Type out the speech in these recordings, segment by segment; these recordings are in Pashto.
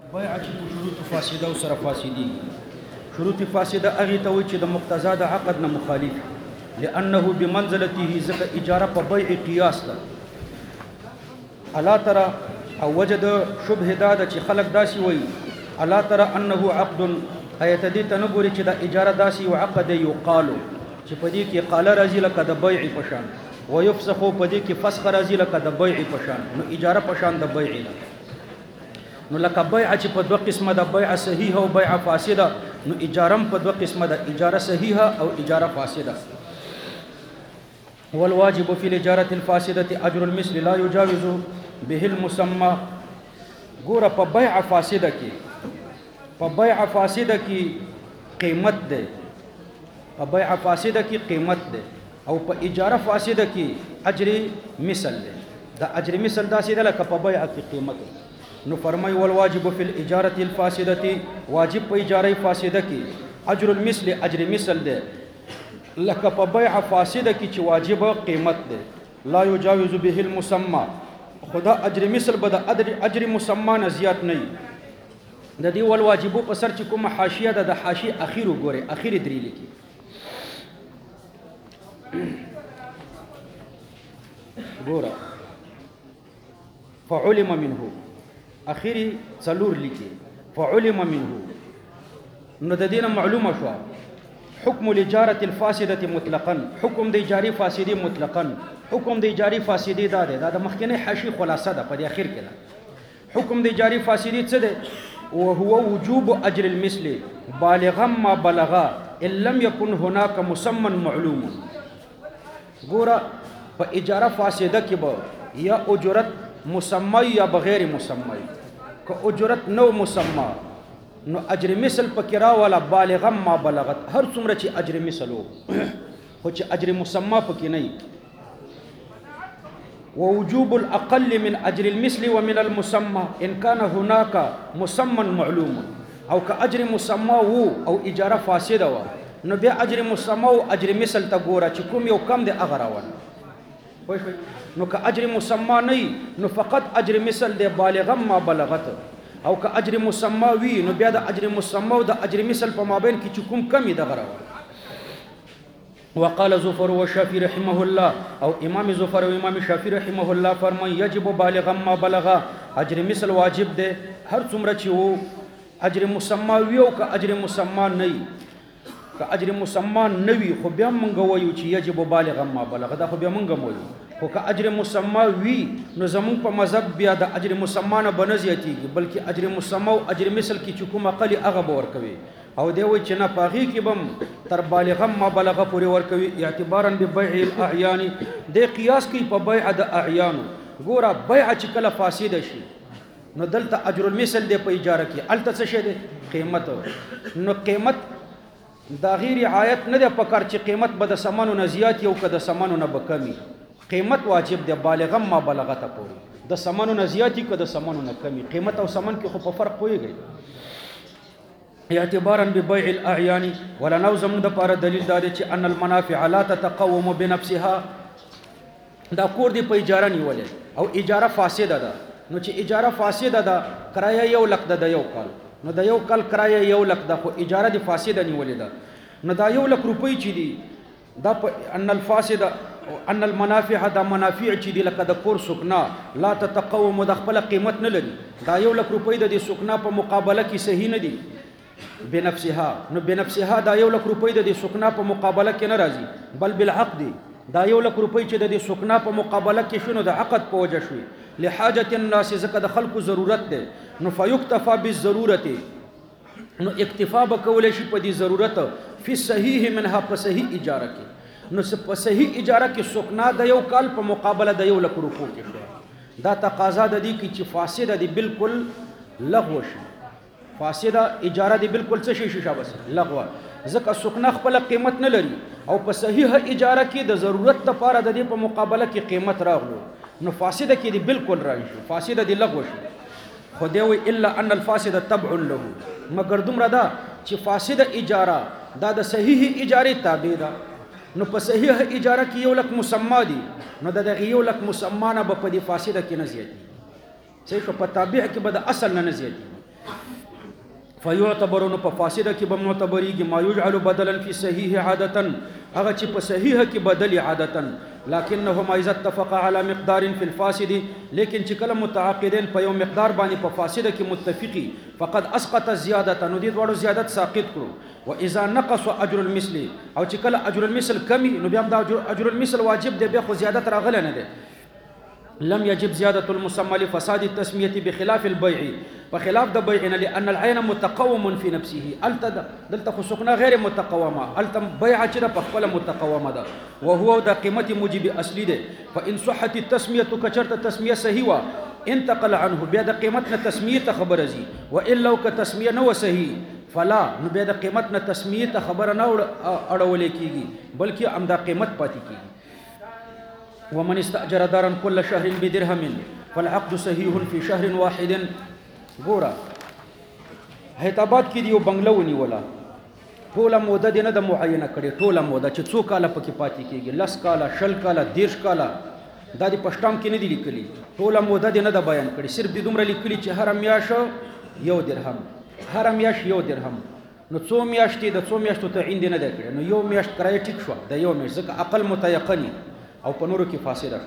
بیع چې په شروط فاسده او سره فاسدي شروط فاسده هغه ته وایي چې د مقتضا د عقد نه مخالف لانه بمنزلته ځکه اجاره په بیع قیاس ده. الا ترى او وجد شبهه دا چې خلق داسي وایي الا ترى انه عقد ایت دې ته نه ګوري چې د اجاره داسي او عقد یقالو چې په دې کې قال راځي لکه د بیع پشان ويفسخ په دې کې فسخ راځي لکه د بیع پشان. نو اجاره پشان د بیع ده. نو لکه بیع چې په دوه قسمه ده بیع صحیحه او بیع فاسده نو اجاره په دوه قسمه ده اجاره صحیحه او اجاره فاسده. والواجب في الاجاره الفاسده اجر المثل لا يجاوز به المسمى. ګوره په بیع فاسده کې قیمت ده په بیع فاسده کې قیمت ده او په اجاره فاسده کې اجر مثل ده. دا اجر مثل دا سیده لکه په بیع کې قیمت ده. نو فرمای والواجب فی الاجاره الفاسده واجب په اجاره فاسده کې اجر المثل اجر مثل ده لکه په بیع فاسده کې چې واجب قیمت ده لا یجاوز به المسمى. خدا اجر مثل به د اجر مسمى نه زیات نه د دې والواجب په سر چې کومه حاشیه ده د حاشیه اخیر وګوره اخیر درې لیکي ګوره فعلم منه اخیری څلور لیکي فعلم منه. نو د دینه معلومه شو حکم الاجاره الفاسده مطلقا حکم د اجاره فاسده مطلقا حکم د اجاره فاسده دا ده د مخکنه حاشیه خلاصه ده په اخر کې ده. حکم د اجاره فاسده څه ده وهو وجوب اجر المثل بالغا ما بلغا ان لم يكن هناك مسمى معلوم. ګوره په اجاره فاسده کې به یا اجرت مسمى یا بغیر مسمى که اجرت نو مسمى نو اجر مثل پکرا ولا بالغا ما بلغت هر څومره چې اجر مثل خو چې اجر مسمى پکې نه. ووجوب الاقل من اجر المثل ومن المسمى ان كان هناك مسمى معلوم او كاجر مسمى او اجاره فاسده و نو بیا اجر مسمى او اجر مثل ته ګوره چې کوم یو کم دی هغه راول. نو که اجر مسمى نه نو فقط اجر مثل دی بالغا ما بلغت او که اجر مسمى وی نو بیا د اجر مسمى او د اجر مثل په مابین کې چې کوم کمی دغه راول. وقال زفر والشافعي رحمه الله او امام زفر او امام شافعي رحمه الله فرمای یجب بالغا ما بلغ اجر مثل واجب ده هر څومره چې وو اجر مسمى وی او که اجر مسمى نه که اجر مسمى نه وی خو بیا مونږ وایو چې یجب بالغا ما بلغ دا خو بیا مونږ وایو خو که اجر مسمى وی نو زمون په مذهب بیا د اجر مسمى نه بنزیاتیږي بلکې اجر مسمى او اجر مثل کې چې کوم اقل هغه به ورکوي او دی وای چې نه پاغي کې بم تر بالغ ما بلغ پورې ورکوي اعتبارا ببيع الاعيان د قیاس کې په بیع د اعیان. ګوره بیع چې کله فاسده شي نو دلته اجر المثل دی په اجاره کې الته څه شي دی قیمت. نو قیمت دا غیر رعایت نه دی پکار چې قیمت به د سمانو نه زیات یو که د سمانو نه بکمی. قیمت واجب دی بالغ ما بلغت پورې د سمانو نه زیاتی که د سمانو نه کمی. قیمت او سمن کې خو په فرق پوهیږي. اعتبارا ببيع الاعيان ولا نوزم د پاره دلیل دا چې ان المنافع لا تتقوم بنفسها. دا کور دی په اجاره نیولې او اجاره فاسده ده. نو چې اجاره فاسده ده کرایه یو لک ده د یو کال نو د یو کال کرایه یو لک ده خو اجاره دی فاسده نیولې ده. نو دا یو لک روپۍ چې دي دا ان الفاسده ان المنافع دا منافع چې دی لکه د کور سکنا لا تتقوم د خپل قیمت نه لري. دا یو لک روپۍ د سکنا په مقابله کې صحیح نه دي بنفسها. نو بنفسها دا یو لک روپۍ د سکنا په مقابله کې نه راځي بل بالعقد دا یو لک روپۍ چې د سکنا په مقابله کې شنو د عقد په وجه شوي لحاجت الناس ځکه د خلکو ضرورت ده. نو فیکتفى بالضرورت نو اکتفا به کولی شي په دې ضرورت فی صحیح منها په صحیح اجاره کې. نو په صحیح اجاره کې سکنا د یو کال په مقابله د یو لک روپو کې شو. دا تقاضا د دې کې چې فاسده دي بالکل لغو شي. فاسده اجاره دی بالکل څه شي بس لغوه ځکه سکنا خپل قیمت نه لري او په صحیح اجاره کې د ضرورت لپاره د دې په مقابله کې قیمت راغلو نو فاسده کې دی بالکل راځي فاسده دی لغوه شي. خو دی وی الا ان الفاسده تبع له مگر دومره دا چې فاسده اجاره دا د صحیح اجاره تابع ده. نو په صحیح اجاره کې یو لک مسمى دي نو د یو لک مسمى نه په دې فاسده کې نه زیاتی صحیح په تابع کې به د اصل نه زیاتی. فيعتبر نو په فاسده کې به معتبرېږي ما يجعل بدلا في صحيح عادة هغه چې په صحیحه کې بدلی عادتا لكنهما اذا اتفقا على مقدار في الفاسد لیکن چې کله متعاقدین په یو مقدار باندې په فاسده کې متفقي فقد اسقط الزياده نو دې وړو زیادت ساقط کړو واذا نقص اجر المثل او چې کله اجر المثل کمی نو بیا دا اجر المثل واجب دی بیا خو زیادت راغله نه دی لم يجب زيادة المسمى لفساد التسمية بخلاف البيع بخلاف د بيعنا لأن العين متقوم في نفسه دلته خسقنا غير متقومة التم بيع چې په خپل متقومه ده وهو د قيمة موجب اصلي ده فإن صحت التسمية كچرت تسمية صحيح وا انتقل عنه بیا د قیمتنا تسمیه خبر ازي وان لو كتسمية نو صحيح فلا نو بیا د قیمتنا تسمیه خبر نه اړول کیږي بلکې امدا قیمت پاتې کیږي ومن استأجر دارا كل شهر بدرهم فالعقد صحيح في شهر واحد ګورا هیتاباد کې دیو بنگلو ونیولا ټوله موده دینه د معینه کړي ټوله موده چې څو کاله پکې پاتې کیږي لس کاله شل کاله دیرش کاله دا د پښتام کې نه دی لیکلي ټوله موده دینه د بیان کړي صرف د دومره لیکلي چې هر میاش یو درهم هر میاش یو درهم نو څو میاشتې د څو میاشتو تعین دی نه دی کړی نو یو میاشت کرایه ټیک شو د یو میاشت ځکه اقل متيقني او په نورو کې فاصله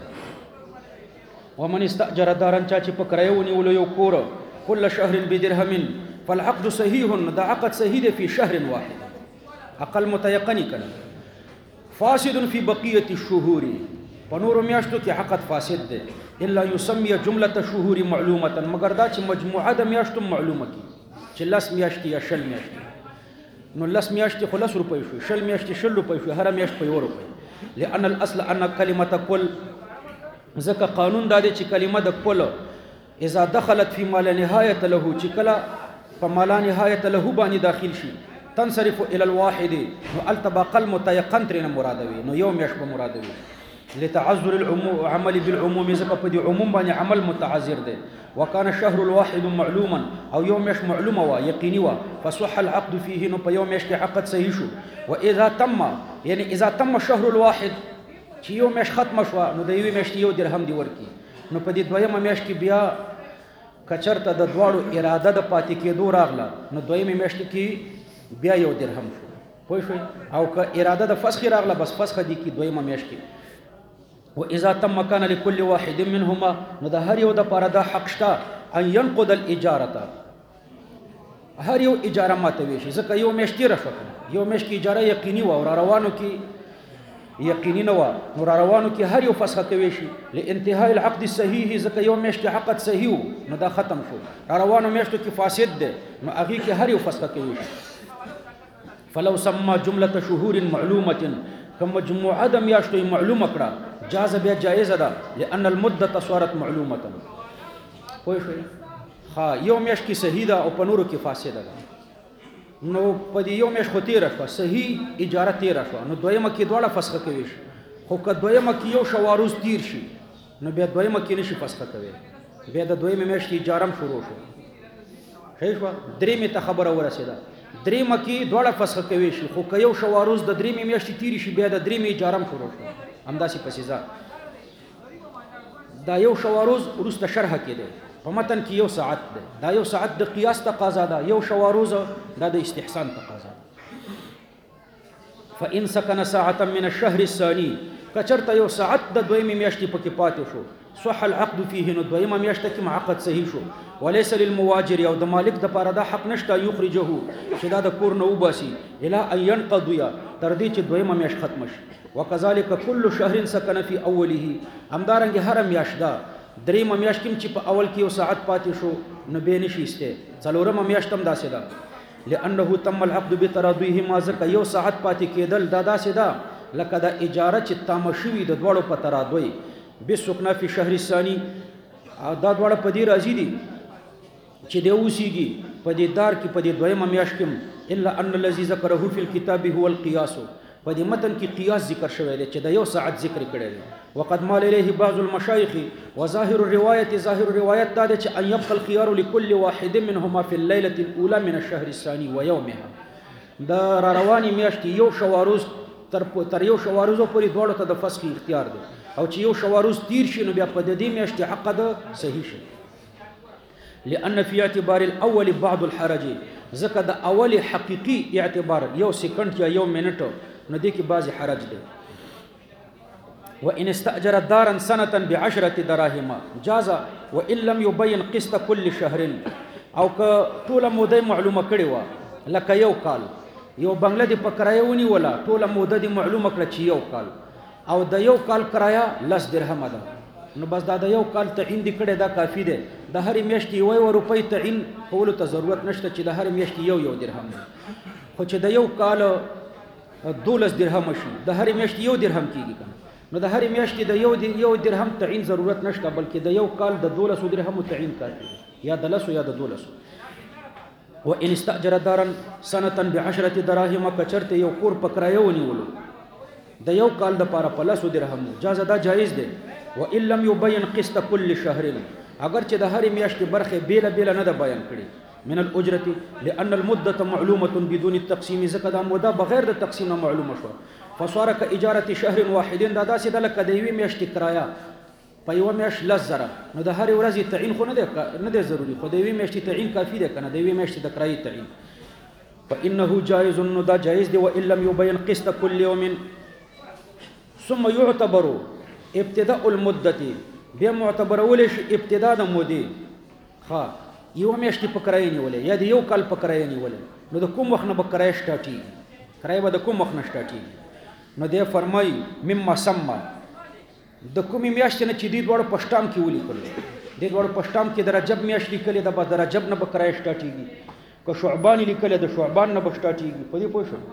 ومن استأجر دارا چا چې په کرایه ونیولو یو کور كل شهر بدرهم فالعقد صحيح دا عقد صحيح في شهر واحد اقل متيقني كلام فاسد في بقية الشهور پنور میاشتو کې عقد فاسد ده الا يسمي جملة شهور معلومة مگر دا چې مجموعه د میاشتو معلومه کی چې لس میاشتې یا شل میاشتې نو لس میاشتې خو 10 روپۍ شو شل میاشتې 10 روپۍ شو هر میاشت په 1 روپۍ لأن الاصل ان كلمة كل ځکه قانون دا دی چې کلمه د کل اذا دخلت في ما لا نهايه له چې کله په ما لا نهايه له باندې داخل شي تنصرف الى الواحد نو التباق المتيقن ترنه مرادوي نو يوم يشبه مرادوي لتعذر العموم عمل بالعموم ځکه په دې عموم باندې عمل متعذر دی وكان الشهر الواحد معلوما او يوم يش معلومه ويقيني فصح العقد فيه نو په يوم يش عقد صحیح شو واذا تم يعني اذا تم الشهر الواحد چې یو میش ختم شو نو د یو میش یو درهم دی ورکی نو په دې دویمه میش کې بیا کچرته د دواړو اراده د پاتې کېدو راغله نو دویمه میش کې بیا یو درهم شو پوه شئ او که اراده د فسخ راغله بس فسخ دي کې دویمه میش کې واذا تم كان لكل واحد منهما نو د هر یو د پاره د حق شته ان ينقض الاجاره هر یو اجاره ماتوي شي ځکه یو میش تیر شو یو میش کې اجاره یقیني و او روانو کې یقیني نه و نو روانو کې هر یو فسخ کوي شي لانتهاء العقد الصحيح ځکه یو میش کې عقد صحیح نو دا ختم شو روانو میشتو کې فاسد ده نو هغه کې هر یو فسخ کوي شي فلو سمى جمله شهور معلومه كم مجموعه د میاشتو معلومه کړه جاز بیا جائزه ده لان المده صارت معلومه پوه شئ ها یو میش کې صحیح ده او په نورو کې فاسده ده نو په دې یو میش خو تیر شو صحیح اجاره تیر شو نو دویمه کې دواړه فسخ کوي خو که دویمه کې یو شواروز تیر شي نو بیا دویمه کې نشي فسخ کوي بیا د دویمه میش کې اجاره شروع شو صحیح شو درېمه ته خبره ورسېده درېمه کې دواړه فسخ کوي شي خو که یو شواروز د درېمه میش تیر شي بیا د درېمه اجاره شروع شو همداسې پسې دا یو شواروز ورسته شرح کې ده په متن کې یو ساعت ده دا یو ساعت د قیاس تقاضا ده یو شواروز دا د استحسان تقاضا فإن سكن ساعة من الشهر الثاني کچرته یو ساعت د دویمه میاشتې پکې پاتې شو صح العقد فيه نو دویمه میاشت کې عقد صحیح شو وليس للمواجر او د مالک د پاره دا حق نشته یخرجه چې دا د کور نه وباسي الى ان ينقضي تر دې چې دویمه میاشت ختم شي وكذلك كل شهر سكن في اوله همدارنګ هر میاشت دا دریمه میاشت کې چې په اول کې یو ساعت پاتې شو نو به نشي استه څلورمه میاشت هم داسې ده لانه تم العقد بتراضيه ما ذکر یو ساعت پاتې کېدل دا داسې ده لکه د اجاره چې تام شوی د دوړو په تراضی بسکنا فی شهر الثانی دا دوړه په دې راځي دي چې د اوسېږي په دې دار کې په دې دویمه میاشت کې الا ان الذي ذكره في الكتاب هو القياس په دې متن کې قیاس ذکر شوی دی چې د یو ساعت ذکر کړی دی وقد مال الیه بعض المشایخ وظاهر الروايه ظاهر الروايات دا چې ان يبقى الخيار لكل واحد منهما في الليله الاولى من الشهر الثاني ويومها دا رواني میاشت یو شواروز تر یو شواروزو پورې دوړو ته د فسخ اختیار دی او چې یو شواروز تیر شي نو بیا په دې میاشت عقد صحیح شي لان في اعتبار الاول بعض الحرج ځکه د اول حقیقي اعتبار یو سکند یا یو منټ نو دې کې بعضې حرج دی. وإن استأجر دارا سنة ب10 دراهم جاز وإن لم يبين قسط كل شهر. او که ټوله موده معلومه کړې وه لکه یو کال، یو بنګله دې په کرایه ونیوله، ټوله موده دې معلومه کړه چې یو کال، او د یو کال کرایه 10 درهمه ده، نو بس دا د یو کال تعین دې کړی دا کافي دی. د هرې میاشتې یو روپۍ تعین کولو ته ضرورت نشته چې د هرې میاشتې یو درهم دی. خو چې د یو کال 12 درهمه شي، د هرې میاشتې 1 درهم کېږي که نه، نو د هرې میاشتې د یو درهم تعین ضرورت نشته، بلکې د یو کال د 12 درهمو تعین کافي دی، یا د 10 یا د 12. وإن استأجر دارا سنة ب10 دراهم که چرته یو کور په کرایه ونیولو د یو کال دپاره په 10 درهم جاز دا جایز دی. وإن لم يبين قسط كل شهر اگر چې د هرې میاشتې برخې بیله بیله نه ده بیان کړي من الأجرة لأن المدة معلومة بدون التقسيم ځکه دا موده بغیر د تقسیم نه معلومه شوه. فصار كإجارة شهر واحد دا داسې ده لکه د یوې میاشتې کرایه په یوه میاشت 10,000 نو د هرې ورځې تعین خو نه دی ضروري، خو د یوې میاشتې تعین کافي دی که نه، د یوې میاشتې د کرایې تعین. فإنه جائز نو دا جایز دی. وإن لم يبين قسط كل يوم ثم يعتبر ابتداء المدة بیا معتبرولی شي ابتدا د مودې. ښه یوه میاشتې په کرایه نیولې یا د یو کال په کرایه نیولې، نو د کوم وخت نه به کرایه سټارټېږي، کرایه به د کوم وخت نه سټارټېږي؟ نو دی فرمایي مما سمه د کومې میاشتې نه چې دې دواړو په شټام کې ولیکلو، دې دواړو په شټام کې د رجب میاشت لیکلې ده، به د رجب نه به کرایه سټارټېږي، که شعبان یې لیکلې د شعبان نه به سټارټېږي. په دې پوه شو؟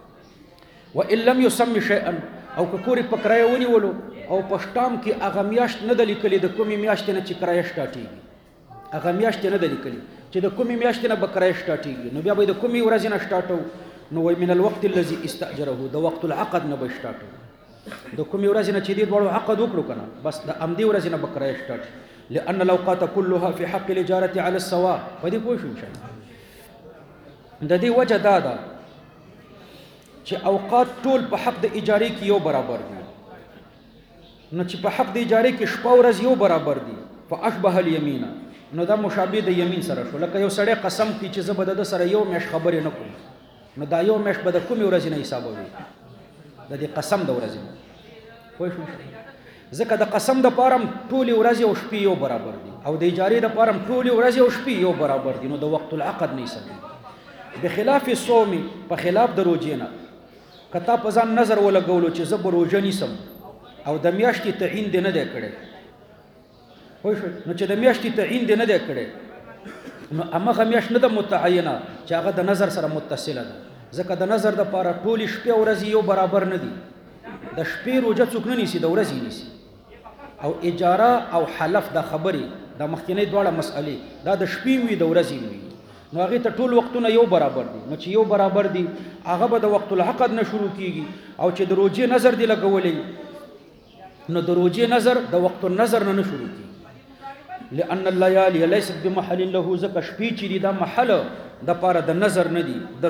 وإن لم يسمي شيئا او که کور په کرایه ونیولو او په شټام کې هغه میاشت نه ده لیکلې د کومې میاشتې نه چې کرایه سټارټېږي، هغه میاشتې نه ده لیکلې چې د کومې میاشتې نه به کرایه سټارټېږي، نو بیا به د کومې ورځې نه سټارټو؟ نو وایي من الوقت الذي استأجره د وقت العقد نه به سټارټو، د کومې ورځې نه چې دې دواړو عقد وکړو که نه بس د همدې ورځې نه به کرایه سټارټ. لأن الأوقات كلها في حق الإجارة على السواء. په دې پوه شو انشاءالله؟ د دې وجه دا ده چې اوقات ټول په حق د اجارې کې یو برابر دي، نو چې په حق د اجارې کې شپه ورځ یو برابر دي فأشبه اليمین، نو دا مشابه د یمین سره شو. لکه یو سړی قسم کوي چې زه به د ده سره یو میاشت خبرې نه کوم، نو دا یو میاشت به د کومې ورځې نه حسابوي؟ د دې قسم د ورځې نه. پوه شو؟ ځکه د قسم دپاره هم ټولې ورځې او شپې یو برابر دي، او د اجارې دپاره هم ټولې ورځې او شپې یو برابر دي، نو د وقت العقد نه حسابېږي. بخلاف الصوم، په خلاف د روژې نه، که تا په ځان نظر ولګولو چې زه به روژه نیسم او د میاشتې تعین دې نه دی کړی، پوه شو؟ نو چې د میاشتې تعین دې نه دی کړی، نو همغه میاشت نه ده متعینه چې هغه د نظر سره متصله ده، ځکه د نظر دپاره ټولې شپې او ورځې یو برابر نه دي. د شپې روژه څوک نه نیسي، د ورځې نیسي. او اجاره او حلف دا خبرې دا مخکینۍ دواړه مسئلې دا د شپې وي د ورځې وي، نو هغې ته ټول وختونه یو برابر دي. نو چې یو برابر دي هغه به د وقت العقد نه شروع کېږي، او چې د روژې نظر دی لګولی نو د روژې نظر د وقت النظر نه شروع کېږي. لأن الليالي ليست بمحل له، ځکه شپې چې دي دا محل دپاره د نظر نه دي، د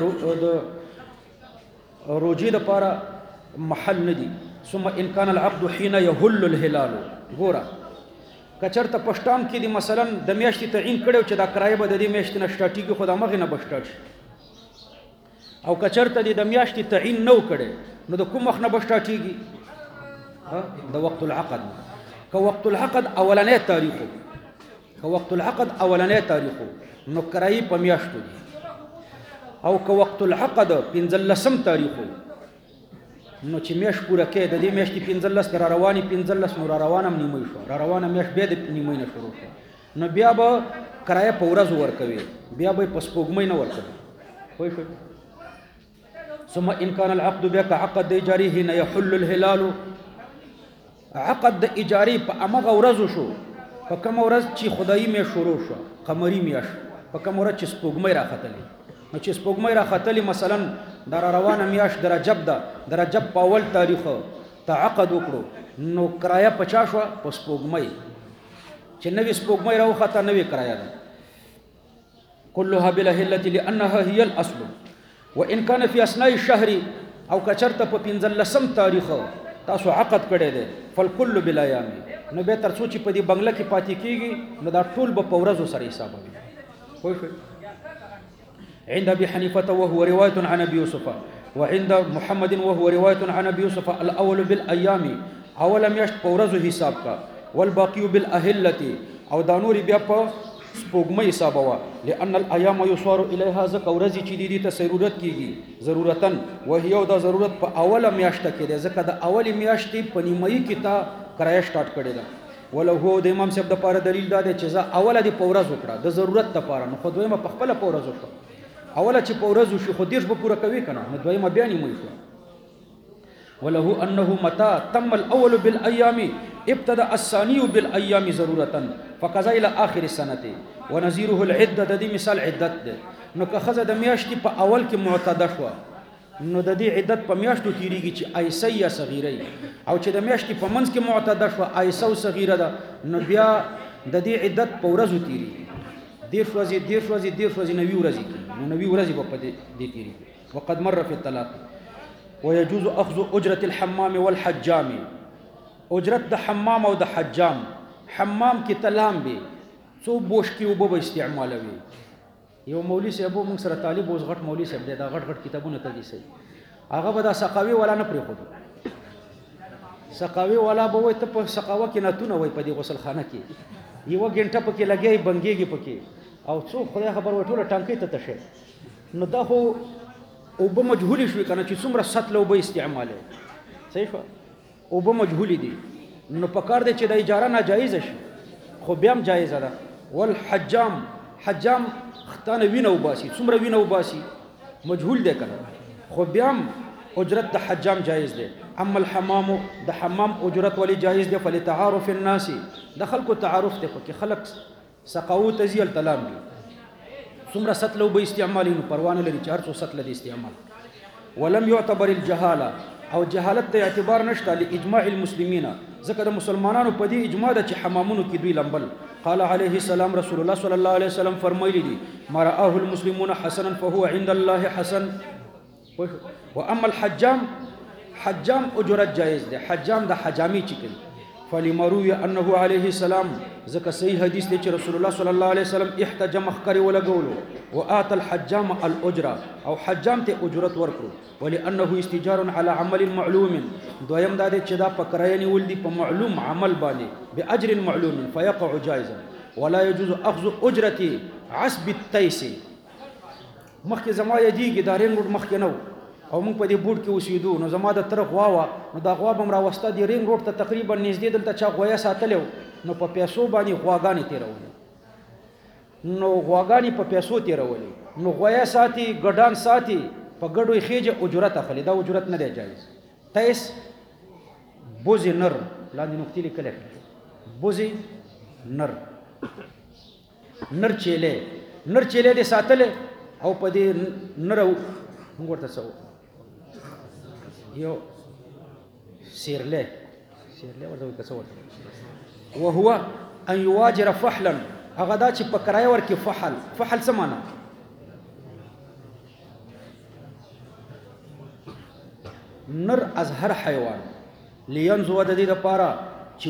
روژې دپاره محل نه دي. ثم ان كان العقد حين يهل الهلال، ګوره که چېرته په شټام کې دي مثلا د میاشتې تعین کړی چې دا کرایه به د دې میاشتې نه سټارټېږي، خو د همغې نه به سټارټ شي. او که چېرته دې د میاشتې تعین نه و کړی نو د کوم وخت نه به سټارټېږي؟ د وقت العقد. که وقت العقد اولنی تاریخ و، که وقت العقد اولنی تاریخ و نو کرایې په میاشتو دي، او که وقت العقد 15 تاریخ و نو چې میاشت پوره کې د دې میاشتې 15 را روانې 15 نو را روانه هم نیمۍ شوه، را روانه میاشت بیا د نیمۍ نه شروع شوه، نو بیا به کرایه په ورځو ورکوي، بیا به یې په سپوږمۍ نه ورکوي. پوه شوئ؟ ثم ان كان العقد بیا که عقد د اجارې حين يحل الهلال، عقد د اجارې په همغه ورځو شو، په کومه ورځ چې خدایي میاشت شروع شوه، قمري میاشت، په کومه ورځ چې سپوږمۍ راختلې، نو چې سپوږمۍ راختلې مثلا دا را روانه میاشت د رجب ده، د رجب په اول تاریخ ته عقد وکړو نو کرایه په چا شوه؟ په سپوږمۍ. چې نوې سپوږمۍ راوخته نوې کرایه ده. كلها بالهلة لأنها هي الأصل. وإن كان في أثناء الشهر او که چېرته په 15 تاریخ تاسو عقد کړی دی فالکل بالایام، نو بیا تر څو چې په دې بنګله کې پاتې کېږي نو دا ټول به په ورځو سره حسابوي. پوه شوئ؟ عند أبي حنيفة وهو رواية عن أبي يوسف وعند محمد وهو رواية عن أبي يوسف الأول بالأيام اول میاشت په ورځو حساب کا والباقي بالأهلة او دا نور بیا په سپوږمۍ حساب وا لأن الأيام يصار إليها ځکه ورځې چې دي ته ضرورت کیږي ضرورتن وهي او دا ضرورت په اوله میاشت کې ده ځکه د اولې میاشتې په نیمایي کې تا کرایه سٹارټ کړی ده ولو هو د امام صاحب د پاره دلیل دا دی چې ځا اوله دی په ورځ وکړه د ضرورت لپاره نو خو دویمه په خپل په ورځ وکړه اوله چې په ورځ شي خو دیش به پوره کوي کنه نو دویمه بیا نیمایي شو وله انه متى تم الاول بالايام ابتدأ الثاني بالايام ضرورة فقضى الى اخر السنه ونظيره العده د دې مثال عدت ده نو که خزه د میاشتې په اول کې معتاده شو نو د دې عدت په میاشتو تیریږي چې ایسه یا صغیره او چې د میاشتې په منځ کې معتاده شو ایسه او صغیره ده نو بیا د دې عدت په ورځو تیریږي دیر ورځې 90 ورځې نو 90 ورځې په دې تیریږي وقد مر في الطلاق ويجوز اخذ اجره الحمام والحجام اجرت د حمام او د حجام حمام کې تلام به څو بوش کې وبو استعمالوي یو مولوی صاحب موږ سره طالب اوس غټ مولوی صاحب دا غټ کتابونه کوي سي هغه به دا سقاوي ولا نه پرې خو سقاوي ولا به وي ته په سقاوه کې نتونه وي په دې غسل خانه کې یو غنټه پکې لګي بنګيږي پکې او څو خدای خبر وټوله ټانکې ته تشه نو دا خو او به مجهول شوي کنه چې څومره سطل او به استعماله صحیح شو او به مجهول دي نو پکار دي چې د اجاره ناجایز شي خو بیا هم جایز ده والحجام حجام ختانه وینو باسي څومره وینو باسي مجهول ده کنه خو بیا هم اجرت د حجام جایز ده اما الحمام د حمام اجرت ولی جایز ده فلتعارف الناس د خلکو تعارف ته پکې خلک سقاو تزیل تلام دي څومره سطل او به استعمالي نو پروانه لري 400 سطل د استعمال ولم يعتبر الجهاله او جهالت ته اعتبار نشته لاجماع المسلمین ځکه د مسلمانانو په دې اجماع ده چې حمامونو کې دوی لمبل قال عليه السلام رسول الله صلی الله علیه وسلم فرمایلی دي ما رآه المسلمون حسنا فهو عند الله حسن واما الحجام حجام اجرت جائز ده حجام د حجامي چکل فلمروي انه عليه السلام ذکر صحیح حدیث دی چې رسول الله صلی الله علیه وسلم احتجم خکری ولګولو وآت الحجام الاجره او حجام ته اجرت ورکړو ولانه استجار على عمل معلوم دویم دا دی چې دا پکراینی ول دی په معلوم عمل باندې باجر معلوم فيقع جائزا ولا يجوز اخذ اجرتي عصب التيس مخکې زما یدیږي دا رنګ روډ مخکې نو او موږ په دې بوټ کې اوسېدو نو زما د تر غوا نو دا غوا به م راوسته د رنګ روډ ته تقریبا نږدې دلته چا غویه ساتلی نو په پیسو باندې غواګانې تېرولې نو غواګانې په پیسو تېرولې نو غویه ساتي ګډان ساتي په ګډو یې خېجه اجرت اخلي دا اجرت نه دی جایز تیس بوزي نر لاندې نقطې لیکلې بوزي نر نر چیلې دې ساتلې او په دې نر موږ ورته څه یو سیرله ورته کڅ ورته وهو ان يواجر فحلا هغه دا چې په کرایه ورکې فحل څه معنا نر از هر حیوان لینزو د دې لپاره چې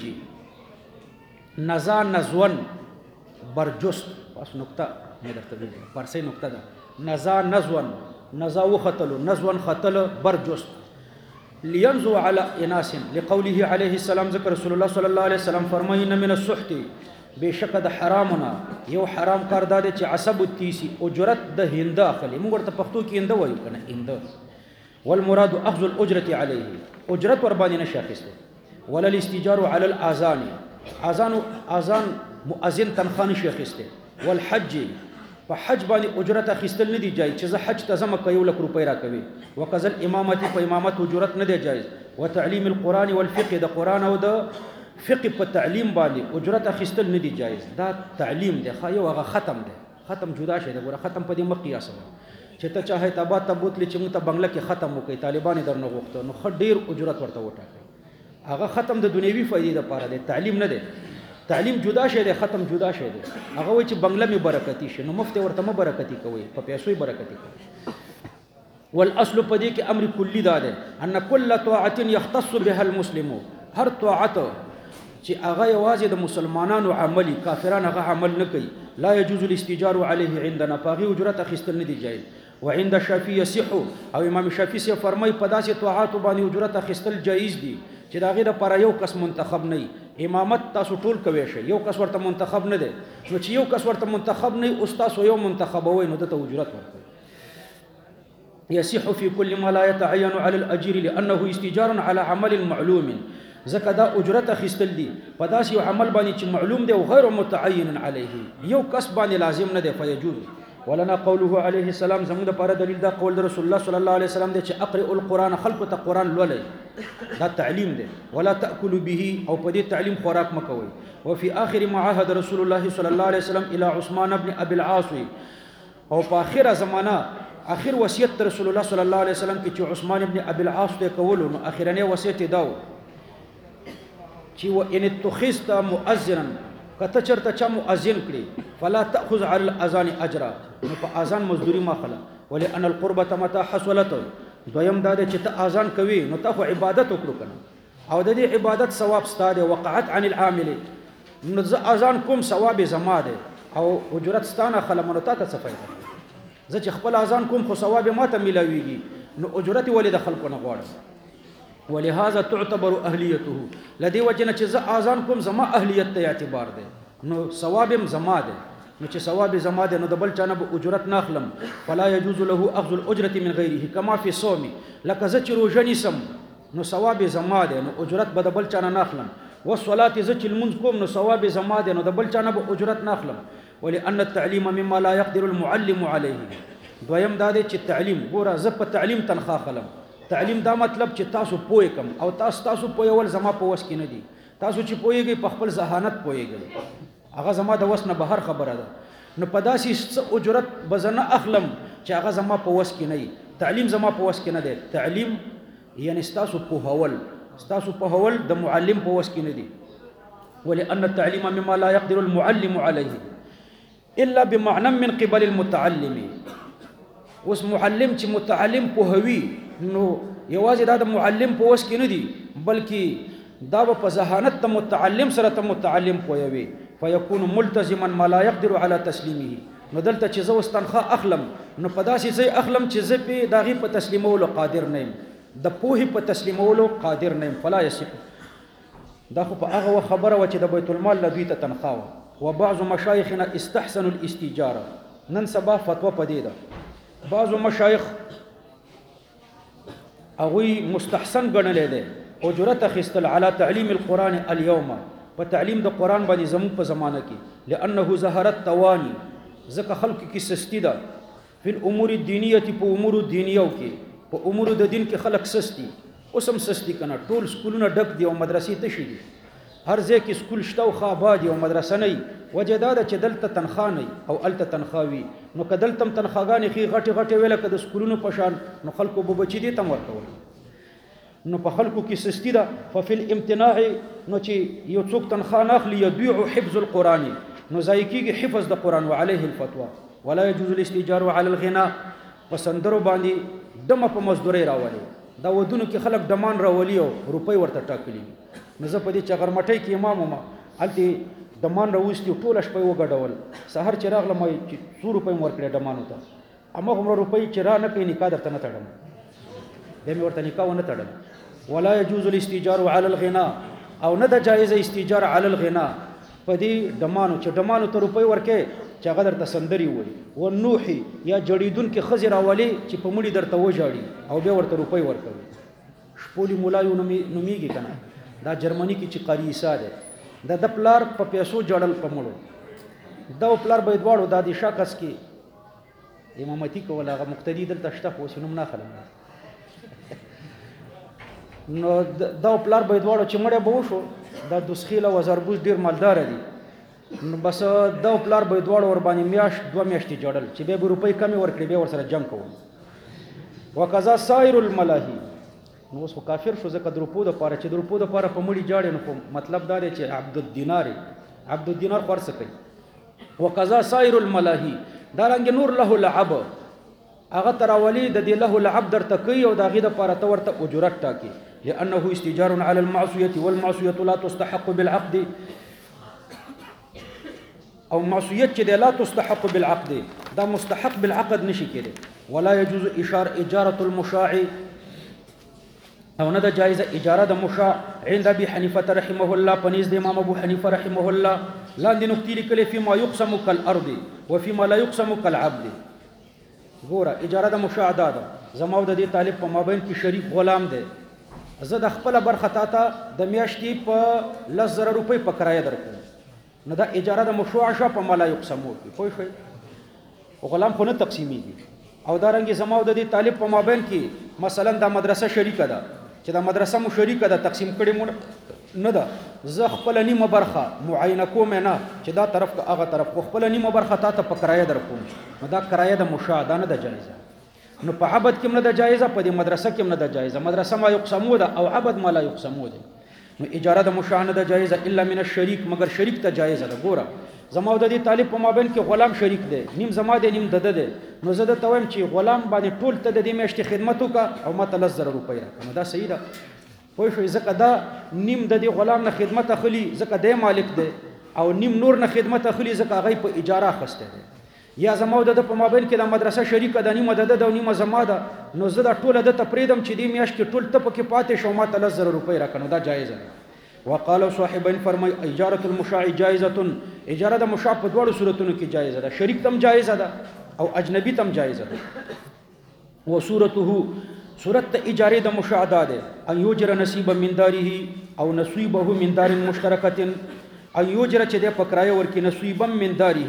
وخیږي نزا نزون برجست پس نقطه نه درته ویل پرسې نقطه ده نزا نزون نزا وختلو نزون ختل برجست لينزو على اناس لقوله عليه السلام ذكر رسول الله صلى الله عليه وسلم فرماینا من السحت بشک د حرامنا یو حرام کار د چې عصب التیسی اجرت د هند اخلي موږ ورته پښتو کې هند وایو کنه هند والمراد اخذ الاجره عليه اجرت ور باندې نشاخسته ولا الاستجار على الاذان اذان مؤذن تنخان شيخسته والحج په حج باندې اجرت اخیستل نه دی جایز چې زه حج ته زما کوي لک روپۍ را کوي وکذل امامت په امامت اجرت نه دی جایز وتعلیم القرآن والفقه د قرآن او د فقه په تعلیم باندې اجرت اخیستل نه دی جایز دا تعلیم دی خو یو هغه ختم جدا شه دی ګوره ختم په دې مقیاس چې ته چاهه تابات تبوت لچې موږ ته بنگله کې ختم وکړي طالبان درنه غوښته نو خ ډیر اجرت ورته وټاکي هغه ختم د دنیوي فائدې لپاره دی تعلیم نه دی تعلیم جدا شه دی ختم جدا شه دی هغه وای چې بنگله می برکتی شه نو مفت ورته م برکتی کوي په پیسو برکتی کوي والاصل پدې کې امر کلی دا ده ان کل طاعت یختص بها المسلم هر طاعت چې هغه یوازې د مسلمانانو عملي کافران هغه عمل نه کوي لا يجوز الاستئجار عليه عندنا پاغي اجرت اخیستل نه دی جایز وعند الشافعي يصح او امام شافعي سے فرمای په داسې طاعات باندې اجرت اخیستل جایز دي چې دا غي د پر یو کس منتخب نه امامت تاسو ټول کوي شي یو کس ورته منتخب نه دی نو چې یو کس ورته منتخب نه استاد یو منتخب وای نو د اجرت ورکوي يصح في كل ما لا يتعين على الاجر لانه استئجار على عمل معلوم زکه دا اجرت اخیستل دي په داسې یو عمل باندې چې معلوم دی او غیر متعین علیه یو کس باندې لازم نه دی فیجوز ولنا قوله عليه السلام زموږ د پاره دلیل دا قول رسول الله صلی الله علیه وسلم دی چې اقرئ القرآن خلق ته قرآن لولئ دا تعلیم دی ولا تاكلوا به او په دې تعلیم خوراک مکوئ وفي اخر ما عهد رسول الله صلی الله علیه وسلم الى عثمان بن ابي العاص او په اخره زمانہ اخر وصیت رسول الله صلی الله علیه وسلم کې چې عثمان بن ابي العاص ته کولو نو اخرنی وصیت دا چې و ان اتخذت مؤذنا کته چرته چا مؤذن کړي فلا تاخذ على الاذان اجرا نو په اذان مزدوري ما خلا ولان القربه متى حصلت دویم دا چې ته اذان کوي نو ته عبادت وکړو کنه او د دې عبادت ثواب ستاره وقعت عن العامل نو اذان کوم ثواب زما ده او اجرت ستانه خلا منو ته څه فائدہ زه چې خپل اذان کوم خو ثواب ما ته ملاويږي نو اجرت ولې د خلکو نه غواړم ولهذا تعتبر اهليته لدی وجنه چې ز اذان کوم زما اهلیت ته اعتبار ده نو ثواب زما ده نو چې ثواب زما ده نو د بل چانه به اجرت ناخلم فلا يجوز له اخذ الاجره من غيره كما في الصوم لك ذکر وجنسم نو ثواب زما ده نو اجرت به د بل چانه ناخلم والصلاه ذکر المنذ کوم نو ثواب زما ده نو د بل چانه به اجرت ناخلم ولان التعليم مما لا يقدر المعلم عليه دویم دا ده چې تعلیم ګوره زه په تعلیم تنخواه خلم تعلیم دا مطلب چې تاسو پوهې کم او تاسو پوهول زما په وس کې نه دي تاسو چې پوهیږئ په خپل ذهانت پوهیږئ هغه زما د وس نه بهر خبره ده نو په داسې اجرت به زه نه اخلم چې هغه زما په وس کې نه وي تعلیم زما په وس کې نه دی تعلیم یعنی ستاسو پوهول د معلم په وس کې نه دي ولأن التعليم مما لا يقدر المعلم عليه الا بمعنى من قبل المتعلم اوس معلم چې متعلم پوهوي نو یوازې دا د معلم په وس کې نه دي بلکې دا په ذهانت ته متعلم سره ته متعلم پوهوي فيكون ملتزما ما لا يقدر على تسليمه نو دلته چې زه اوس تنخواه اخلم نو په داسې ځای اخلم چې زه په د هغې په تسلیمولو قادر نه یم د پوهې په تسلیمولو قادر نه یم فلا يصح دا خو په هغه خبره وه چې د بیت المال له دوی ته تنخواه وه وبعض مشایخنا استحسنوا الاستجاره نن سبا فتوا په دې ده بعضو مشایخ هغوی مستحسن ګڼلی دی اجرت اخیستل على تعلیم القرآن اليوم په تعلیم د قرآن باندې زموږ په زمانه کې لانه ظهرت توانی ځکه خلکو کې سستی ده فی الامور الدینیه په امور دینیو کې په امور د دین کې خلک سستی اوس هم سستی کنه ټول سکولونه ډک دي او مدرسې تشي دي هر ځای کې سکول شته او ښه آباد او مدرسه نه وي وجه دا ده چې دلته تنخواه نه او هلته تنخواه وي نو که دلته هم تنخواګانې ښې غټې غټې وی لکه د سکولونو په شان نو خلکو به بچي دې ته هم ورکول نو په خلکو کې سستی ده ففي الامتناع نو چې یو څوک تنخواه نه اخلي یضيع حفظ القرآن نو ضایع کېږي حفظ د قرآن وعليه الفتوى ولا يجوز الاستئجار على الغناء په سندرو باندې دمه په مزدورۍ راولي دا ودونو کې خلک ډمان راولي او روپۍ ورته ټاکلي نو زه په دې چغرمټۍ کې امام وم هلته ډمان راوستي ټوله شپه یې وګډول سهار چې راغلم چې څو روپۍ مې ورکړې ډمانو ته هماغومره روپۍ چې را نه کوي نکاح درته نه تړم بیا مې ورته نکاح ونه تړل ولا يجوز الاستئجار على الغناء او نه ده جایزه استئجار على الغناء په دې ډمانو چې ډمانو ته روپۍ ورکې چې هغه درته سندري وایي و نوحي یا جړیدونکې ښځې راولي چې په مړي درته وژاړي او بیا ورته روپۍ ورکوي شپولي ملایو نومیږي که نه دا جرمني کې چې قاري عیسی دی د پلار په پیسو جړل په مړو دا پلار به یې دواړو دا د شاکس کې امامتي کول هغه مقتدي دلته شته خو اوس نوم نه اخلم نو دا پلار به یې دواړو چې مړی به وشو دا دوسخیل او وزربوز ډېر مالداره دي نو بس دا پلار به یې دواړو ورباندې میاشت 2 میاشتې جړل چې بیا به روپۍ کمې ورکړي بیا ورسره جنګ کوم وقضا سایر الملاهي نو اوس خو کافر شو ځکه د روپو دپاره چې د روپو دپاره په مړي جاړې نو خو مطلب دا دی چې عبدالدینار خو هر څه کوي وقضا سایر الملاهي دارنګې نور له لعب هغه ته راولي د دې له لعب درته کوي او د هغې دپاره ته ورته اجرت ټاکي لأنه استجار على المعصية والمعصية لا تستحق بالعقد او معصیت چې لا تستحق بالعقد دا مستحق بالعقد نشي کېده ولا يجوز اجاره المشاع او نه د جایزه اجاره د مشاع عند ابي حنیفه رحمه الله پنيز د امام ابو حنیفه رحمه الله لاندې نکتې لیکلې فيما يقسم كالارض وفيما لا يقسم كالعبد ګوره اجاره د مشاع دا ده زمو د دې طالب په مابین کې شریک غلام دی زه د خپل برخه تاته د میاشتې په 10,000 روپۍ په کرایه درکوم نو دا اجاره د مشروع شو په مالا یقسمو کې پوه شئ غلام خو نه تقسیمیږي او دا رنګ زمو د دې طالب په مابین کې مثلا د مدرسه شریکه ده چې د مدرسه مو شریکه ده تقسیم کړي مو نه ده زه خپل نیمه برخه معاینه کوم نه چې دا طرف که هغه طرف خپل نیمه برخه تاته په کرایه درکوم نو دا کرایه د مشاع ده نه ده جایزه نو په عبد کې نه ده جایزه په دې مدرسه کې نه ده جایزه مدرسه ما یقسمو ده او عبد ما لا یقسمو ده نو اجاره د مشاع نه ده جایزه الا من الشریک مگر شریک ته جایزه ده ګوره زما د دې طالب په مابین کې غلام شریک دی نیم زما دی نیم دده دی نو زه د تویم چې غلام باندې ټول ته د دې میاشتې خدمت وکړه او ما ته 10,000 روپۍ راکړه دا صحیح ده پوه شئ ځکه دا نیم د دې غلام نه خدمت اخلي ځکه دی مالک دی او نیم نور نه خدمت اخلي ځکه هغه په اجاره اخیستی دی یا زما د په مابین کې د مدرسه شریکه ده نیمه دده ده او نیمه زما ده نو زه دا ټوله ده ته پرېږدم چې دې میاشت کې ټول ته پکې پاتې شو ما ته 10,000 روپۍ راکړه نو دا جایزه ده وقالوا صاحبین فرمای اجاره المشاع جائزه اجاره د مشاع په دوړو صورتونو کې جایزه ده شریک تم جایزه ده او اجنبی تم جایزه ده وصورته صورت اجاره د مشاع ده ان یوجر نصیبا من داره او نصیبه من دار مشترکه ان یوجر چې د پکرای ورکی نصیبا من داره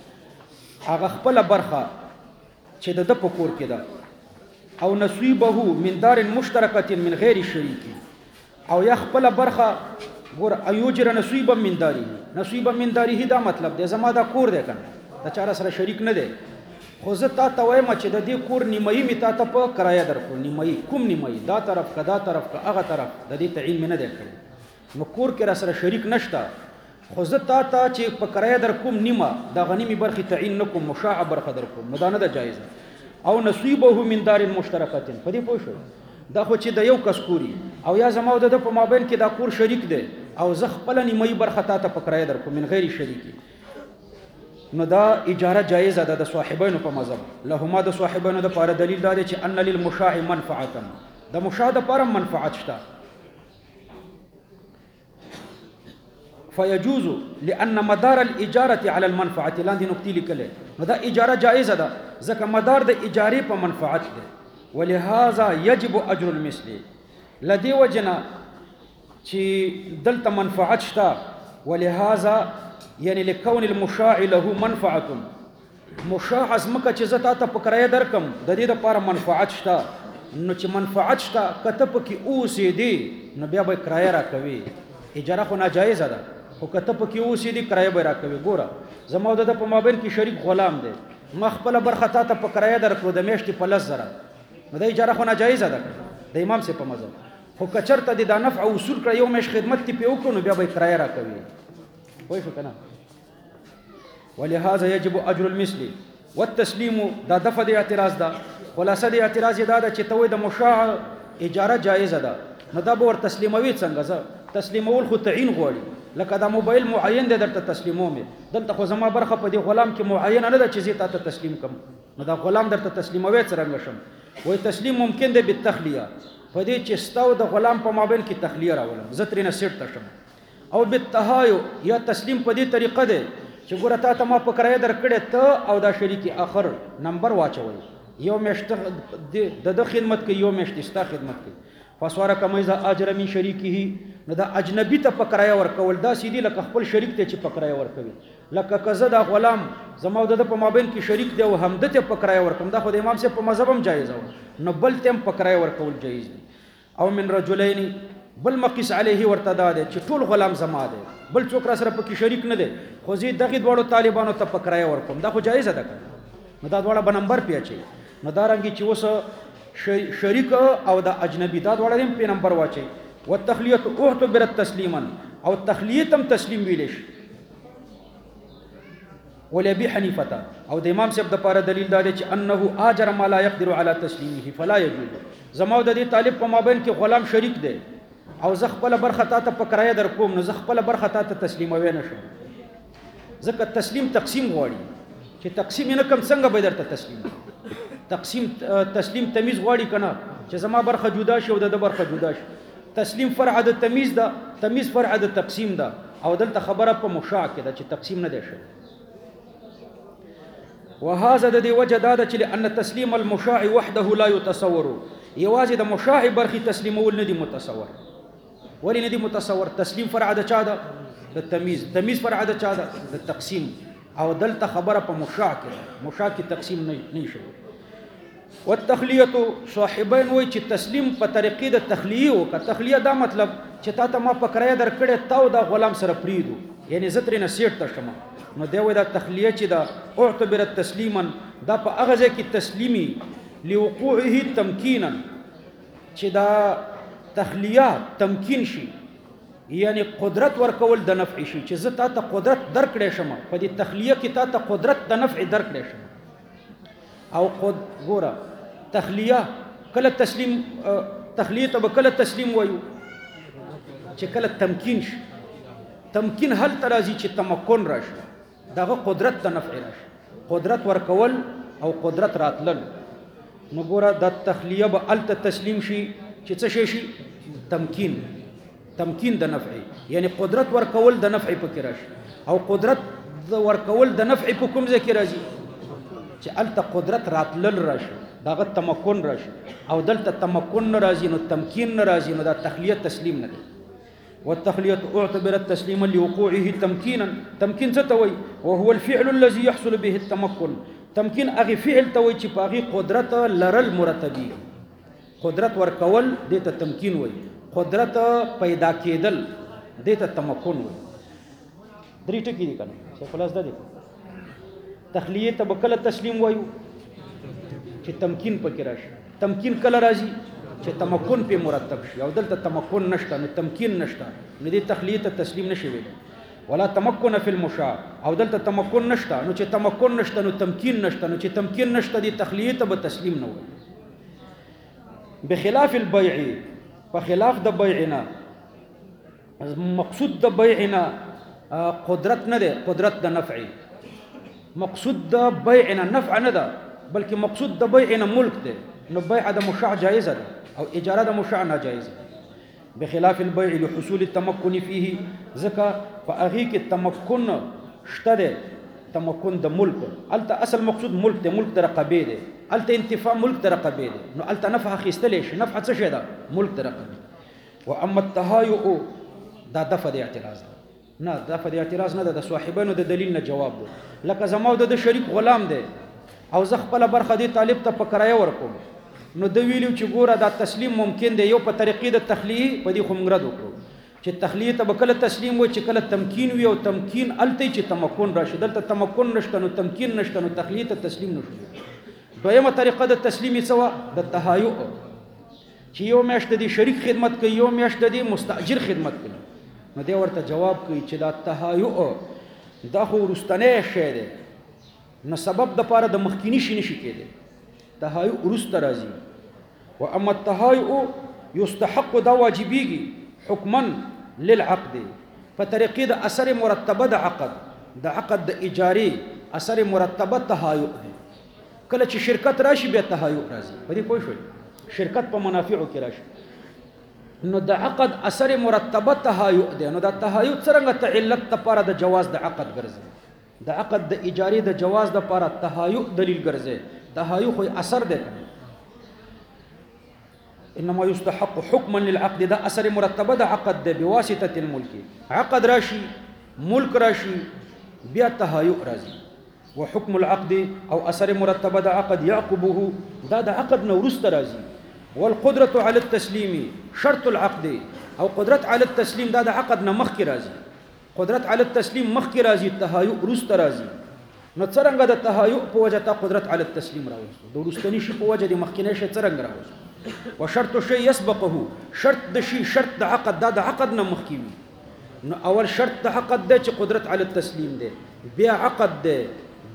هغه خپل برخه چې د پکور کې ده او نصیبه من دار مشترکه من غیر شریک او یا خپل برخه ګور ایوجر نصیبا من داری نصیبا من داری دا مطلب دی زما دا کور دی کنه دا چاره سره شریک نه دی خو زه تا ته وایم چې د دې کور نیمایي می تا ته په کرایه درکو نیمایي کوم نیمایي دا طرف کدا طرف که هغه طرف د دې تعین مې نه دی کړی نو کور کې را سره شریک نشته خو زه تا ته چې په کرایه درکوم نیمه دا غنیمي برخه تعین نکوم مشاع برخه درکوم نو دا نه ده جایز او نصیبه من دار مشترکه په دې پوه شئ دا خو چې د یو کس کوري او یا زما د په مابین کې دا کور شریک دی او زه خپل نیمه برخه ته په کرایه درکوم من غیر شریکی نو دا اجاره جایزه ده د صاحبینو په مذهب لهما د صاحبینو د لپاره دلیل دا دی چې ان للمشاع منفعه د مشاع د لپاره منفعت شته فيجوز لان مدار الاجاره على المنفعه لاندې نقطې لیکلې نو دا اجاره جایزه ده ځکه مدار د اجارې په منفعت دی ولهذا يجب اجر المثل لدي وجنا چې دلته منفعت شته ولهذا يعني لكون المشاع له منفعه مشاع ازمکه چې زتا ته په کرایه درکم د دې لپاره منفعت شته نو چې منفعت شته کته پکې اوسې دي نو بیا به کرایه راکوي اجاره خو ناجایزه ده خو کته پکې اوسې دي کرایه به راکوي ګوره زمو د په مابین کې شریک غلام دی ما خپل برخه ته په کرایه درکو د میاشتې په 10,000 نو د اجاره خو ناجایزه ده د امام سي په مذهب خو کچرته د نفع اصول کړ یو مش خدمت تی په وکړو نو بیا به کرایه راکوي وای شو کنه ولهذا يجب اجر المثل والتسليم دا دفع د اعتراض ده خلاصه د اعتراض دا ده چې توې د مشاع اجاره جایزه ده نو دا به ور تسلیموي څنګه زه تسلیمول خو تعین غواړي لکه دا موبایل معین دی درته تسلیموم دلته خو زما برخه په دې غلام کې معین نه ده چې زه ته تسلیم کوم نو دا غلام درته تسلیموي څنګه شم وای تسلیم ممکن دی بالتخلیه په دې چې ستاو د غلام په مابین کې تخلیه راولم زه ترې نه سیټ تشم او بالتهایو یا تسلیم په دې طریقه ده چې ګوره تا ما په کرایه درکړې ته او دا شریک اخر نمبر واچوي یو مشت د خدمت کې یو مشت ستا خدمت کې فسواره کما اذا اجر من شریکه نو دا اجنبی ته په کرایه ورکول دا سیدی لکه خپل شریک ته چې په کرایه ورکوي لکه کزه دا غلام زمو د په مابین کې شریک دی او همدت په کرایه ورکوم دا خو د امام سے په مذهب هم جایز او نو بل تم په کرایه ورکول جایز دی او من رجلین بل مقیس علیه ورتدا دی چې ټول غلام زما دی بل څوک را سره پکې شریک نه دی خو زی دغه دوړو طالبانو ته په کرایه ورکوم دا خو جایز ده نو دا دوړه په نمبر پیچي نو دا رنګي چې وسه شریک او د اجنبی دا دوړه هم په نمبر واچي والتخلیه اعتبرت تسلیما او تخلیه تم تسلیم ویلش ولابي حنیفه او د امام صاحب د پاره دلیل دا دی چې انه اجر ما لا يقدر على تسلیمه فلا يجوز. زما د دې طالب په مابین کې غلام شریک دی او زه خپل برخه ته په کرایه در کوم، نو زه خپل برخه ته تسلیموي نه شم. ځکه تسلیم تقسیم غواړي، چې تقسیم نه کم څنګه به درته تسلیم تسلیم تمیز غواړي کنه، چې زما برخه جدا شي او د برخه جدا شي. تسلیم فرع د تمیز ده، تمیز فرع د تقسیم ده، او دلته خبره په مشاع کې ده چې تقسیم نه دی شوی. وهذا د دې وجه دا ده چې لأن تسلیم المشاع وحده لا يتصور، یوازې د مشاع برخې تسلیمول نه دي متصور. ولی نه دي متصور؟ تسلیم فرع د چا ده؟ د تمیز. تمیز فرع د چا ده؟ د تقسیم. او دلته خبره په مشاع کې ده، مشاع کې تقسیم نه شوی. والتخلیه صاحبین وای چې تسلیم په طریقې د تخلیه او که تخلیه دا مطلب چې تا ته ما په کرایه درکړې تا او دا غلام سره پریدو، یعنی زه ترې نه سیټ ته شم، نو دی وای دا تخلیه چې دا اعتبرت تسلیما، دا په هغه ځای کې تسلیمي لوقوعه تمکینا، چې دا تخلیه تمکین شي، یعنی قدرت ورکول د نفع شي، چې زه تا ته قدرت درکړې شم، په دې تخلیه کې تا ته قدرت د نفع درکړې شم. او ګوره تخلیه کله تسلیم، تخلیه ته به کله تسلیم وایو چې کله تمکین شي. تمکین هل ترازی چې تمکن راشي، دغه قدرت د نفع راشي، قدرت ورکول او قدرت راتلل. نو ګوره د تخلیه به الته تسلیم شي چې څه شي؟ تمکین، تمکین د نفع، یعنی قدرت ورکول د نفع پکې راشي. او قدرت ورکول د نفع په کوم ځای کې راځي؟ چې الته قدرت راتلل راشي، دغه تمکن راشي. او دلته تمکن نه راځي نو تمکین نه راځي، نو دا تخلیه تسلیم نه دی. والتخلیه اعتبرت تسلیما لوقوعه تمکینا. تمکین څه ته وایي؟ وهو الفعل الذي يحصل به التمكن. تمکین هغه فعل ته وایي چې په هغې قدرت لرل مرتبي. قدرت ورکول دې ته تمکین وایي، قدرت پیدا کېدل دې ته تمکن وایي. درې ټکي دي که نه؟ خلاص دا دی. تخلیه ته به کله تسلیم وایو چې تمکین پکې راشي. تمکین کله راځي؟ چې تمکن پې مرتب شي، او دلته تمکن نشته، نو تمکین نشته، نو دې تخلیه ته تسلیم نشي ویلی. ولا تمکن فی المشاع، او دلته تمکن نشته، نو چې تمکن نشته نو تمکین نشته، نو چې تمکین نشته دې تخلیه ته به تسلیم نه وایي. بخلاف البیع، په خلاف د بیع نه، مقصود د بیع نه قدرت نه دی، قدرت د نفع. مقصود د بیع نه نفع نه ده، بلکې مقصود د بیع نه ملک دی. نو بیع د مشاع جایزه ده او اجاره د مشاع ناجایزه. بخلاف البيع لحصول التمكن فيه، ځکه په هغې کې تمکن شته دی، تمکن د ملک. الته اصل مقصود ملک دی، ملک د رقبې دی. الته انتفاع ملک د رقبې دی، نو الته نفع اخیستلی شي. نفع څه شی ده؟ ملک د رقبې. واما التهایؤ، دا دفع د اعتراض ده. نه، دفع د اعتراض نه ده، د صاحبانو د دلیل نه جواب ده. لکه زما د شریک غلام دی او زه خپله برخه دې طالب ته په کرایه ورکوم، نو د ویلو چې ګوره دا تسلیم ممکن دی، یو په طریقې د تخلیه په دې خو موږ رد وکړو چې تخلیه ته به کله تسلیم وي چې کله تمکین وي، او تمکین الته چې تمکن راشي. دلته تمکن نشته نو تمکین نشته، نو تخلیه ته تسلیم نشو. دویمه طریقه د تسلیم څه وه؟ د تهایؤ، چې یو میاشت د دې شریک خدمت کوي، یو میاشت د دې مستاجر خدمت کوي. نو دی ورته جواب کوي چې دا تهایؤ دا خو وروستنی شی دی، نو سبب د پاره د مخکینی شي نشي کېدی. تهایؤ وروسته راځي. واما التهایؤ یستحق، دا واجبیږي حکما للعقد، په طریقې د اثر مرتبه د عقد، د عقد د اجارې اثر مرتبه تهایؤ دی. کله چې شرکت راشي بیا تهایؤ راځي. په دې پوه شئ؟ شرکت په منافعو کې راشي، نو د عقد اثر مرتبه تهایؤ دی. نو دا تهایؤ څرنګه ته علت دپاره د جواز د عقد ګرځي؟ د عقد د اجارې د جواز دپاره تهایؤ دلیل ګرځي. تهایؤ خو اثر دی کنه. انما يستحق حكما للعقد، دا اثر مرتبه د عقد دی بواسطه الملك. عقد راشي، ملک راشي، بیا تهایؤ راځي. وحكم العقد او اثر مرتبه د عقد يعقبه، دا د عقد نه وروسته راځي. والقدرة على التسليم شرط العقد، او قدرت على التسليم دا د عقد نه مخکې راځي. قدرت على التسليم مخکې راځي، تهایؤ وروسته راځي. نو څرنګه د تهایؤ په وجه ته قدرت على التسلیم راوستو، د وروستني شي په وجه د مخکینی شي څرنګه راوستو. وشرط شی يسبقه، شرط د شي، شرط د عقد دا د عقد نه مخکې وي. نو اول شرط د عقد دی چې قدرت على التسلیم دی، بیا عقد دی،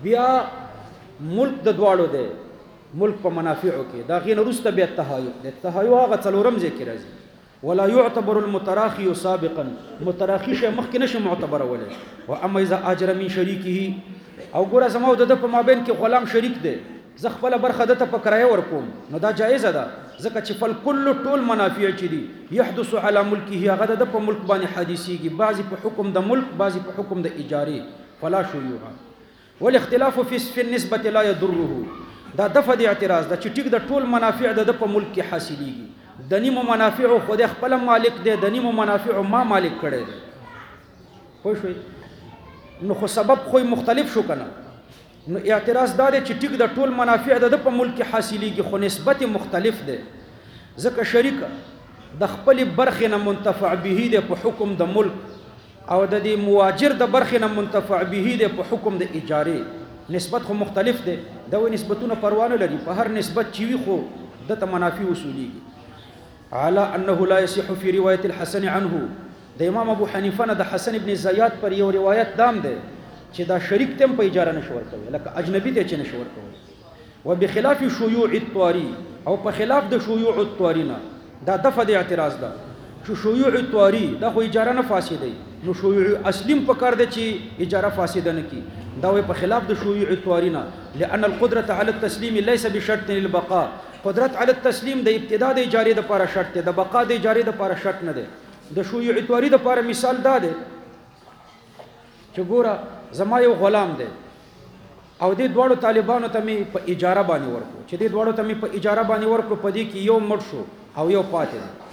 بیا ملک د دواړو دی ملک په منافعو کې دا غین وروسته بیا تهایو د تهایو هغه څلورم ځای کې راځي ولا يعتبر المتراخي سابقا متراخي شي مخکې نشي معتبر ولې و اما اذا اجر من شريكه او ګوره زمو د په مابین کې غلام شریک دی زه خپل برخه د ته په کرایه ورکوم نو دا جایز ده ځکه چې فل کل ټول منافع چې دي يحدث على ملكه هغه د په ملک باندې حدیثيږي بعضی په حکم د ملک بعضی په حکم د اجاره فلا شيوعا والاختلاف في النسبه لا يضره دا دفع د اعتراض دا چې ټیک د ټول منافع د په ملک کې حاصلېږي د نیمو منافع خو د خپل مالک دی د نیمو منافع ما مالک کړي دی خو شوي نو خو سبب خو مختلف شو کنه نو اعتراض دا دی چې ټیک د ټول منافع د په ملک کې حاصلېږي خو نسبت مختلف دی ځکه شریک د خپل برخې نه منتفع به دی په حکم د ملک او د دې مواجر د برخې نه منتفع به دی په حکم د اجاره نسبت خو مختلف دی دا وې نسبتونه پروا نه لري په هر نسبت چې وي خو د منافع وصولېږي على انه لا يصح في روايه الحسن عنه د امام ابو حنیفه نه د حسن ابن زیاد پر یو روایت دام ده چې دا شریک تم په اجاره نشور کوي لکه اجنبي ته چې نشور کوي وبخلاف شيوع الطواري او په خلاف د شيوع الطواري نه دا دفع د اعتراض ده چې شيوع الطواري دا خو اجاره نه فاسده نو شيوع اسلم په کار ده چې اجاره فاسده نه کی دا په خلاف د شيوع الطواري نه لان القدره على التسليم ليس بشرط للبقاء قدرت علی التسلیم د ابتدا د اجاره د لپاره شرط دی د بقا د اجاره د لپاره شرط نه دی د شيوع الطواري د لپاره مثال دا دی چې ګوره زما یو غلام دی او د دوړو طالبانو ته می په اجاره باندې ورکو چې د دوړو ته می په اجاره باندې ورکو په دې کې یو مړ شو او یو پاتې دی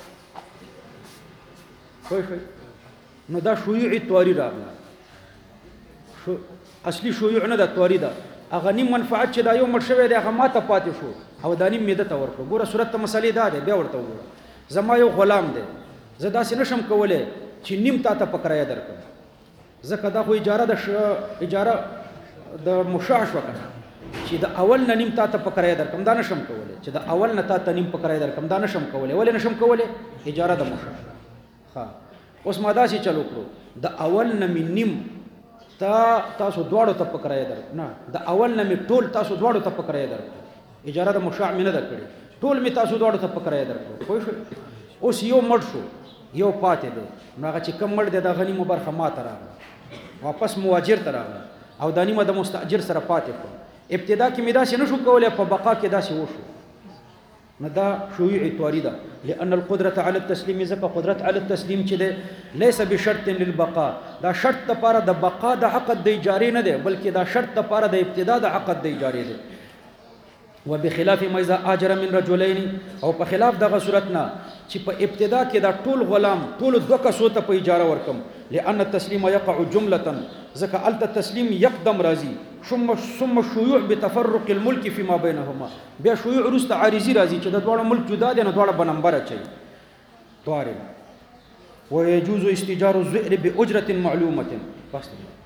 خو نو دا شيوع الطواري راغله اصلي شيوع نه د طواري ده هغه نیم منفعت چې دا یو مړ شوی دی هغه ماته پاتې شو او دا نیم میده ته ورکړو ګوره صورت ته مسلې دا دی بیا ورته وګوره زما یو غلام دی زه داسې نشم کولی چې نیم تا ته په کرایه درکړم ځکه دا خو اجاره د مشاع شوه که چې د اول نه نیم تا ته په کرایه درکړم دا نشم کولی چې د اول نه تا ته نیم په کرایه درکړم دا نشم کولی ولې نشم کولی اجاره د مشاع ښه اوس ما داسې چل وکړو د اول نه مې نیم تاسو دواړو ته په کرایه درکړو نه د اول نه مې ټول تاسو دواړو ته په کرایه درکړو اجاره د مشاع مې نه ده کړې ټول مې تاسو دواړو ته په کرایه درکړو پوه شو اوس یو مړ شو یو پاتې دی نو هغه چې کم مړ دی د غنیمو برخه ما ته راغله واپس مواجر ته راغله او دا نیمه د مستاجر سره پاتې کړو ابتدا کې مې داسې نشو کولی په بقا کې داسې وشو نو دا شيوع الطواري ده لان القدره على التسليم ځکه قدرت على التسليم چې ده ليس بشرط للبقاء دا شرط لپاره د بقا د عقد د اجاره نه ده بلکې دا شرط لپاره د ابتدا د عقد د اجاره ده وبخلاف ما اذا اجر من رجلين او په خلاف دغه صورتنا چې په ابتدا کې دا ټول غلام ټول دوه کسو ته په اجاره ورکم لان التسليم يقع جمله ځکه الته تسلیم یقدم راځي ثم شيوع بتفرق الملك فيما بينهما بیا شيوع رست عارضی راځي چې د دوه ملک جدا دي نه دوه بنمبر اچي طارم ويجوز استئجار الزئر باجره معلومه بس